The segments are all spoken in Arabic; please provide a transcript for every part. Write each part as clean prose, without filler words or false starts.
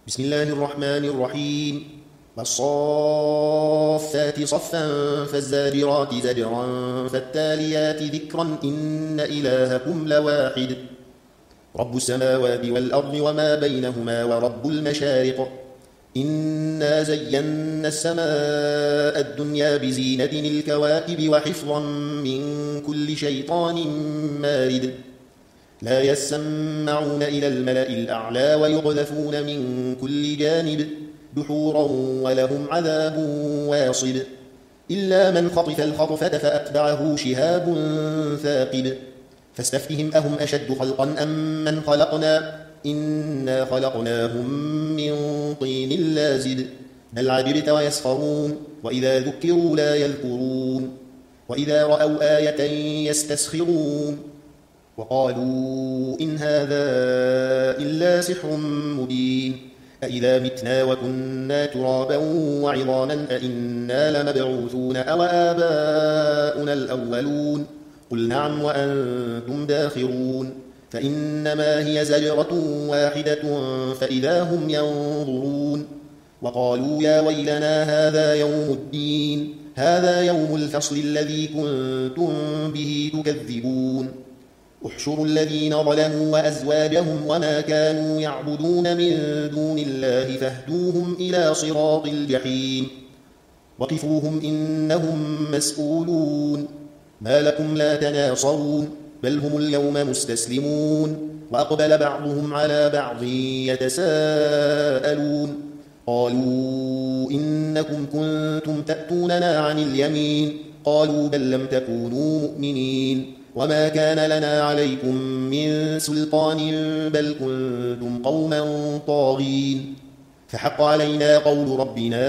بسم الله الرحمن الرحيم والصافات صفا فالزاجرات زجرا فالتاليات ذكرا إن إلهكم لواحد رب السماوات والأرض وما بينهما ورب المشارق إنا زينا السماء الدنيا بزينة الكواكب وحفظا من كل شيطان مارد لا يسمعون إلى الملأ الأعلى ويقذفون من كل جانب دحورا ولهم عذاب واصب إلا من خطف الخطفة فأتبعه شهاب ثاقب فاستفتهم أهم أشد خلقا أم من خلقنا إنا خلقناهم من طين لازب بل عجبت ويسخرون وإذا ذكروا لا يذكرون وإذا رأوا آية يستسخرون وقالوا إن هذا إلا سحر مبين أإذا متنا وكنا ترابا وعظاما أإنا لمبعوثون أو آباؤنا الأولون قل نعم وأنتم داخرون فإنما هي زجرة واحدة فإذا هم ينظرون وقالوا يا ويلنا هذا يوم الدين هذا يوم الفصل الذي كنتم به تكذبون احشروا الذين ظلموا وأزواجهم وما كانوا يعبدون من دون الله فاهدوهم إلى صراط الجحيم وقفوهم إنهم مسؤولون ما لكم لا تناصرون بل هم اليوم مستسلمون وأقبل بعضهم على بعض يتساءلون قالوا إنكم كنتم تأتوننا عن اليمين قالوا بل لم تكونوا مؤمنين وما كان لنا عليكم من سلطان بل كنتم قوما طاغين فحق علينا قول ربنا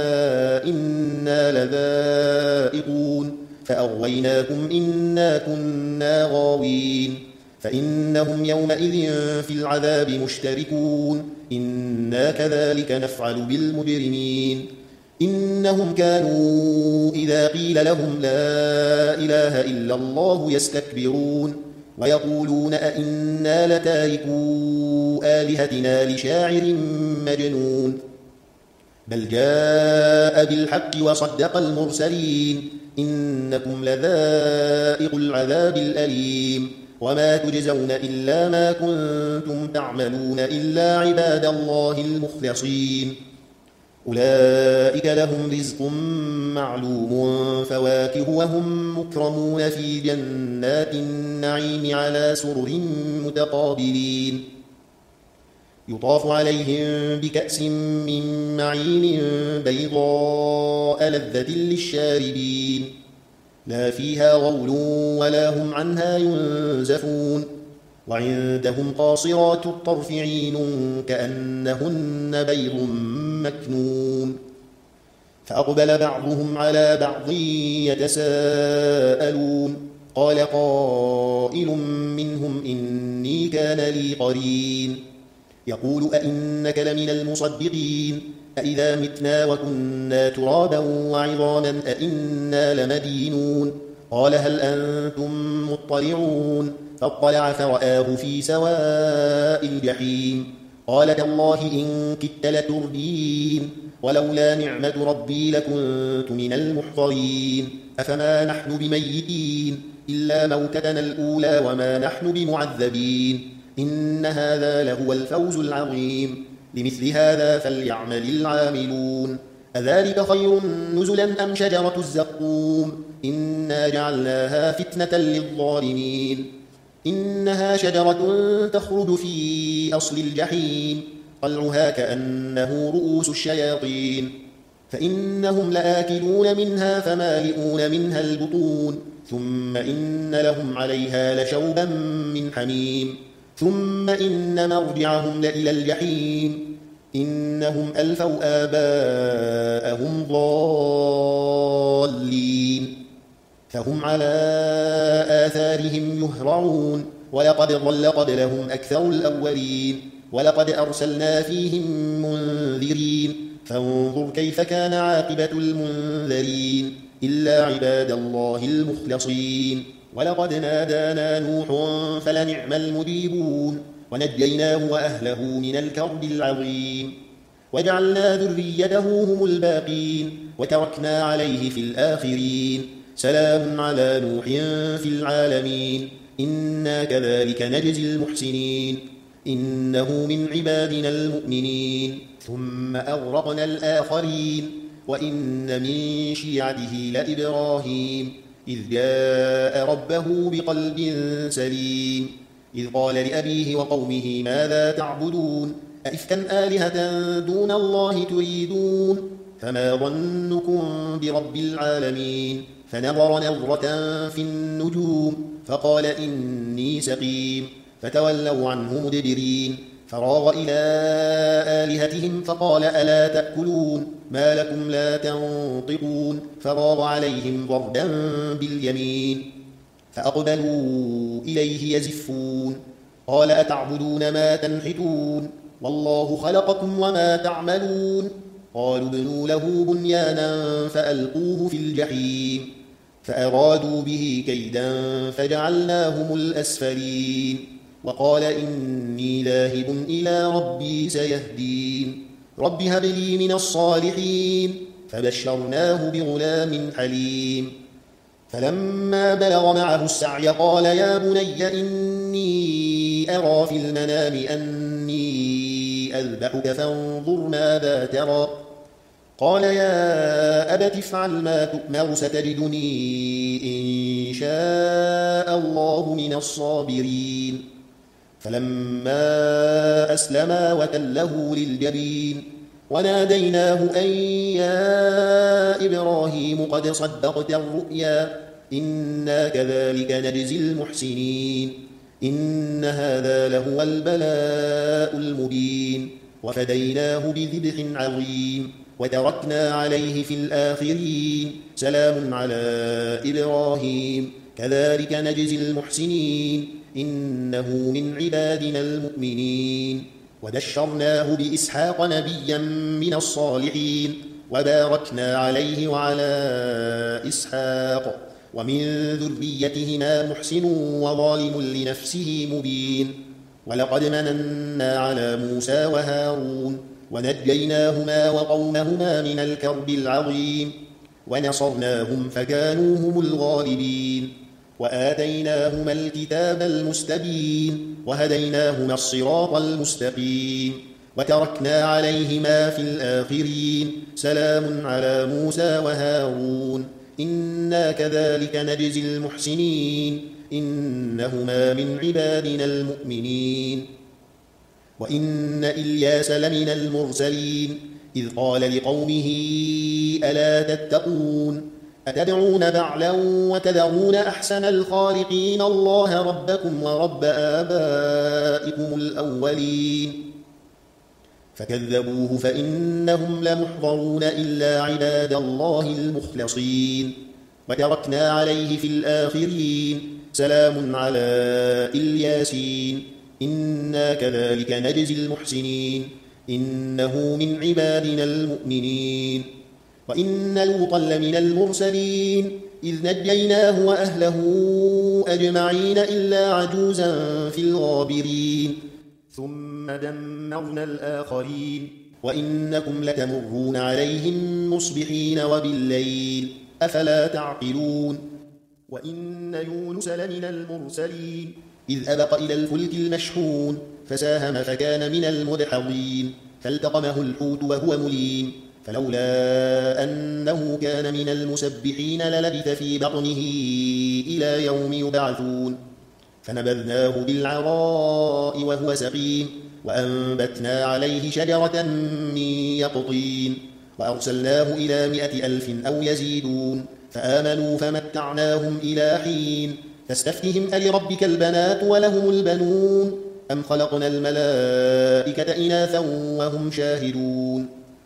إنا لذائقون فأغويناكم إنا كنا غاوين فإنهم يومئذ في العذاب مشتركون إنا كذلك نفعل بالمجرمين إنهم كانوا إذا قيل لهم لا إله إلا الله يستكبرون ويقولون أئنا لتاركو آلهتنا لشاعر مجنون بل جاء بالحق وصدق المرسلين إنكم لذائق العذاب الأليم وما تجزون إلا ما كنتم تعملون إلا عباد الله المخلصين أولئك لهم رزق معلوم فواكه وهم مكرمون في جنات النعيم على سرر متقابلين يطاف عليهم بكأس من معين بيضاء لذة للشاربين لا فيها غول ولا هم عنها ينزفون وعندهم قاصرات الطرف عين كأنهن بيض مكنون فأقبل بعضهم على بعض يتساءلون قال قائل منهم إني كان لي قرين يقول أئنك لمن المصدقين أئذا متنا وكنا ترابا وعظاما أئنا لمدينون قال هل أنتم مطلعون فاطلع فرآه في سواء الجحيم قال تالله إن كدت لتردين ولولا نعمة ربي لكنت من المحضرين أفما نحن بميتين إلا موتتنا الأولى وما نحن بمعذبين إن هذا لهو الفوز العظيم لمثل هذا فليعمل العاملون أذلك خير نزلا أم شجرة الزقوم إنا جعلناها فتنة للظالمين إنها شجرة تخرج في أصل الجحيم طلعها كأنه رؤوس الشياطين فإنهم لآكلون منها فمالئون منها البطون ثم إن لهم عليها لشوبا من حميم ثم إن مرجعهم لإلى الجحيم إنهم ألفوا آباءهم ضالين فهم على آثارهم يهرعون ولقد ضل قبلهم أكثر الأولين ولقد أرسلنا فيهم منذرين فانظر كيف كان عاقبة المنذرين إلا عباد الله المخلصين ولقد نادانا نوح فلنعم المجيبون ونجيناه وأهله من الكرب العظيم وجعلنا ذريته هم الباقين وتركنا عليه في الآخرين سلام على نوح في العالمين إنا كذلك نجزي المحسنين إنه من عبادنا المؤمنين ثم أغرقنا الآخرين وإن من شيعته لإبراهيم إذ جاء ربه بقلب سليم إذ قال لأبيه وقومه ماذا تعبدون أئفكا آلهة دون الله تريدون فما ظنكم برب العالمين فنظر نظرة في النجوم فقال إني سقيم فتولوا عنه مدبرين فراغ إلى آلهتهم فقال ألا تأكلون ما لكم لا تنطقون فراغ عليهم ضربا باليمين فأقبلوا إليه يزفون قال أتعبدون ما تنحتون والله خلقكم وما تعملون قالوا ابنوا له بنيانا فألقوه في الجحيم فأرادوا به كيدا فجعلناهم الأسفلين وقال إني ذاهب إلى ربي سيهدين رب هب لي من الصالحين فبشرناه بغلام حليم فلما بلغ معه السعي قال يا بني إني أرى في المنام أني أذبحك فانظر ماذا ترى قال يا أبت افعل ما تؤمر ستجدني إن شاء الله من الصابرين فلما أسلما وتله للجبين وناديناه أن يا إبراهيم قد صدقت الرؤيا إنا كذلك نجزي المحسنين إن هذا لهو البلاء المبين وفديناه بذبح عظيم وتركنا عليه في الآخرين سلام على إبراهيم كذلك نجزي المحسنين إنه من عبادنا المؤمنين وبشرناه بإسحاق نبيا من الصالحين وباركنا عليه وعلى إسحاق ومن ذريتهما محسن وظالم لنفسه مبين ولقد مننا على موسى وهارون ونجيناهما وقومهما من الكرب العظيم ونصرناهم فكانوا هم الغالبين وآتيناهما الكتاب المستبين وهديناهما الصراط المستقيم وتركنا عليهما في الآخرين سلام على موسى وهارون إنا كذلك نجزي المحسنين إنهما من عبادنا المؤمنين وإن إلياس لمن المرسلين إذ قال لقومه ألا تتقون أتدعون بعلا وتذرون أحسن الخالقين الله ربكم ورب آبائكم الأولين فكذبوه فإنهم لمحضرون إلا عباد الله المخلصين وتركنا عليه في الآخرين سلام على الياسين إنا كذلك نجزي المحسنين إنه من عبادنا المؤمنين وإن لوطا لمن المرسلين إذ نجيناه وأهله أجمعين إلا عجوزا في الغابرين ثم دمرنا الآخرين وإنكم لتمرون عليهم مصبحين وبالليل أفلا تعقلون وإن يونس لمن المرسلين إذ أبق إلى الفلك المشحون فساهم فكان من المدحضين فالتقمه الحوت وهو مليم فلولا أنه كان من المسبحين للبث في بطنه إلى يوم يبعثون فنبذناه بالعراء وهو سقيم وأنبتنا عليه شجرة من يقطين وأرسلناه إلى 100,000 أو يزيدون فآمنوا فمتعناهم إلى حين فاستفتهم ألربك البنات ولهم البنون أم خلقنا الملائكة إناثا وهم شاهدون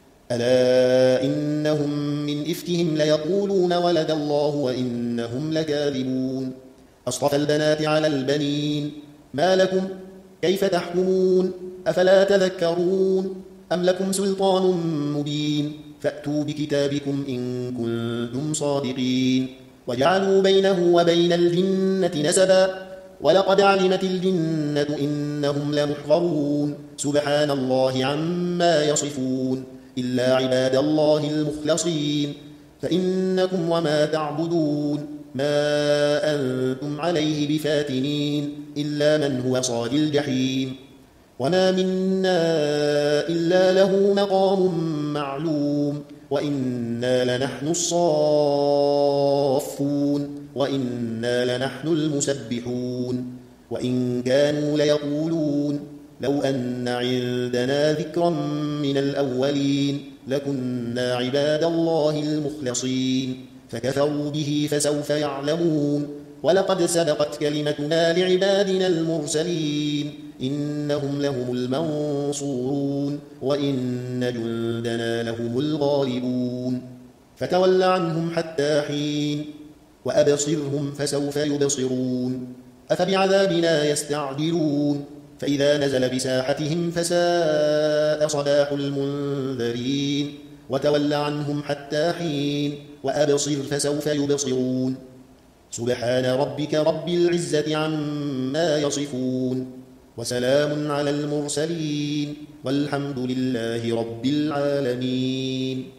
ألا إنهم من إفكهم ليقولون ولد الله وإنهم لكاذبون أصطفى البنات على البنين ما لكم كيف تحكمون أفلا تذكرون أم لكم سلطان مبين فأتوا بكتابكم إن كنتم صادقين وجعلوا بينه وبين الجنة نسبا ولقد علمت الجنة إنهم لمحضرون سبحان الله عما يصفون إلا عباد الله المخلصين فإنكم وما تعبدون ما أنتم عليه بفاتنين إلا من هو صال الجحيم وما منا إلا له مقام معلوم وإنا لنحن الصافون وإنا لنحن المسبحون وإن كانوا ليقولون لو أن عندنا ذكرا من الأولين لكنا عباد الله المخلصين فكفروا به فسوف يعلمون ولقد سبقت كلمتنا لعبادنا المرسلين إنهم لهم المنصورون وإن جندنا لهم الغالبون فتول عنهم حتى حين وأبصرهم فسوف يبصرون أفبعذابنا يستعجلون فإذا نزل بساحتهم فساء صباح المنذرين وتول عنهم حتى حين وأبصر فسوف يبصرون سبحان ربك رب العزة عما يصفون وسلام على المرسلين والحمد لله رب العالمين.